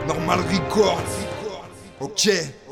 Normal Records. Ok.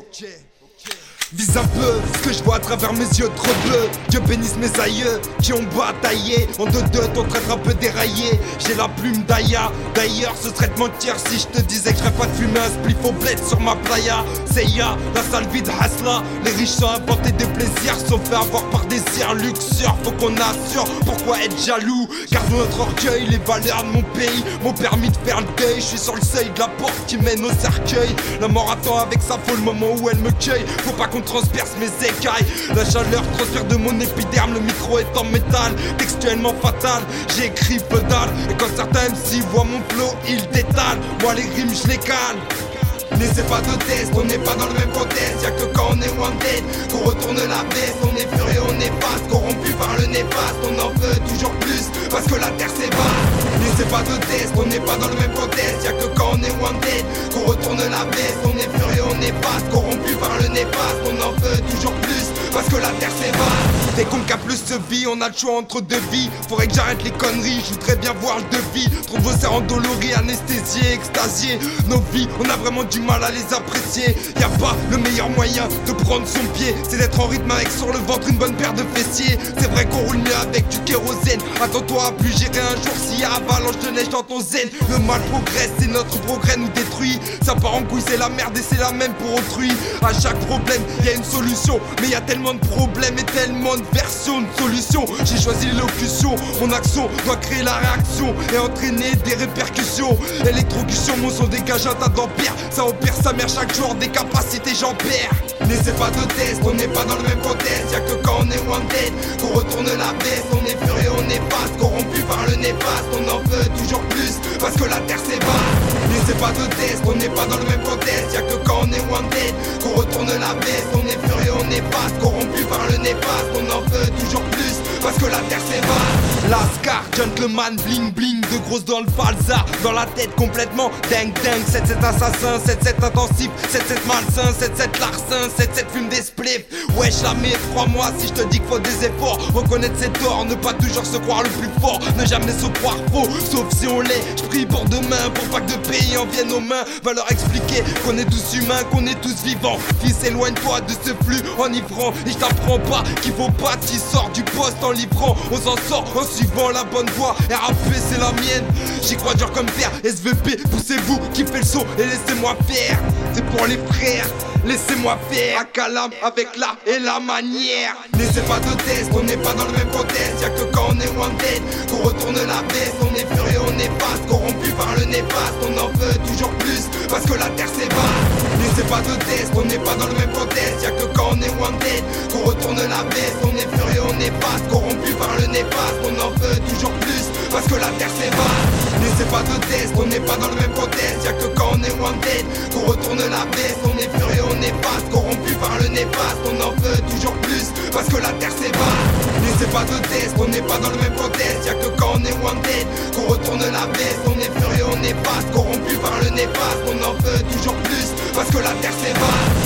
Vise un peu ce que je vois à travers mes yeux trop bleus. Dieu bénisse mes aïeux qui ont bataillé. En deux ton traître un peu déraillé. J'ai la plume d'Aya. D'ailleurs ce serait de mentir si je te disais que je ferais pas de fumer un spliff au bled sur ma playa. Seiya, la salle vide hasla. Les riches sont inventés des plaisirs, sont fait avoir par désir luxure. Faut qu'on assure, pourquoi être jaloux? Gardons notre orgueil, les valeurs de mon pays m'ont permis de faire le deuil. Je suis sur le seuil de la porte qui mène au cercueil. La mort attend avec sa foule le moment où elle me cueille. Faut pas qu'on transperce mes écailles. La chaleur transpire de mon épiderme. Le micro est en métal, textuellement fatal. J'ai écrit peu dalle. Et quand certains MC voient mon flow, ils détalent. Moi les rimes je les cale. N'essaie pas de test, on n'est pas dans le même contexte. Y'a que quand on est wanted qu'on retourne la veste. On est furieux, on est vaste, corrompu par le néfaste. On en veut toujours plus, parce que la terre c'est bas. N'essaie pas de test, on n'est pas dans le même contexte. Y'a que quand on est wanted qu'on retourne la veste. On est furieux, on est vaste, corrompu par le néfaste. On en veut toujours plus, parce que la terre c'est bas. Dès qu'on plus se vit, on a le choix entre deux vies. Faudrait que j'arrête les conneries, je voudrais bien voir le devis. Trop de vos serres endoloris, anesthésiés, extasiés. Nos vies, on a vraiment du mal à les apprécier. Y'a pas le meilleur moyen de prendre son pied, c'est d'être en rythme avec sur le ventre une bonne paire de fessiers. C'est vrai qu'on roule mieux avec du kérosène. Attends-toi à plus gérer un jour s'il y a avalanche de neige dans ton zen. Le mal progresse et notre progrès nous détruit. Ça part en couille, c'est la merde et c'est la même pour autrui. À chaque problème, y a une solution. Mais y a tellement de problèmes et tellement de versions de solutions. J'ai choisi l'élocution, mon action doit créer la réaction et entraîner des répercussions. Électrocution, mon son dégage un tas d'empire. Ça opère sa mère chaque jour, des capacités j'en perds. N'essaie pas de test, on n'est pas dans le même contexte. Y'a que quand on est wanted qu'on retourne la veste. On est furieux, on est vaste, corrompu par le néfaste. On en veut toujours plus, parce que la terre c'est bas. N'essaie pas de test, on n'est pas dans le même contexte. Y'a que quand on est wanted qu'on retourne la veste. On est furieux, on est vaste, corrompu par le néfaste. On en veut toujours plus, parce que la terre c'est bas. Lascar, gentleman, bling bling, de grosses dans le falsa. Dans la tête complètement dingue dingue. 7-7 assassin, 7-7 intensif, 7-7 malsain, 7-7 larcin, 7-7 fume des spliffs. Wesh la mif, crois-moi si je te dis qu'il faut des efforts. Reconnaître ses torts, ne pas toujours se croire le plus fort. Ne jamais se croire faux, sauf si on l'est. Je prie pour demain, pour pas que de pays en viennent aux mains. Va leur expliquer qu'on est tous humains, qu'on est tous vivants. Fils, éloigne-toi de ce flux enivrant. Et je t'apprends pas qu'il faut pas t'y sort du poste en livrant. On s'en sort en suivant la bonne voie. RAP c'est la mienne, j'y crois dur comme fer. SVP, poussez-vous, kiffez le son et laissez-moi faire. C'est pour les frères, laissez-moi faire. À Calam avec l'art et la manière. N'essaie pas de test, on n'est pas dans le même contexte. Y'a que quand on est wanted qu'on retourne la veste. On est furieux, on est vaste, corrompu par le néfaste. On en veut toujours plus, parce que la terre c'est bas. N'essaie pas de test, on n'est pas dans le même contexte. Y'a que quand on est wanted qu'on retourne la veste. On est furieux, on est vaste, corrompu par le néfaste. On en veut toujours plus, parce que la terre c'est bas. N'essaie pas de test, on n'est pas dans le même contexte. Y'a que quand on est wanted qu'on retourne la veste. On est furieux, on est vaste, corrompu par le néfaste. On en veut toujours plus, parce que la terre c'est bas. N'essaie pas de test, on n'est pas dans le même contexte. Y'a que quand on est wanted qu'on retourne la veste. On est furieux, on est vaste, corrompu par le néfaste. On en veut toujours plus, parce que la terre c'est bas.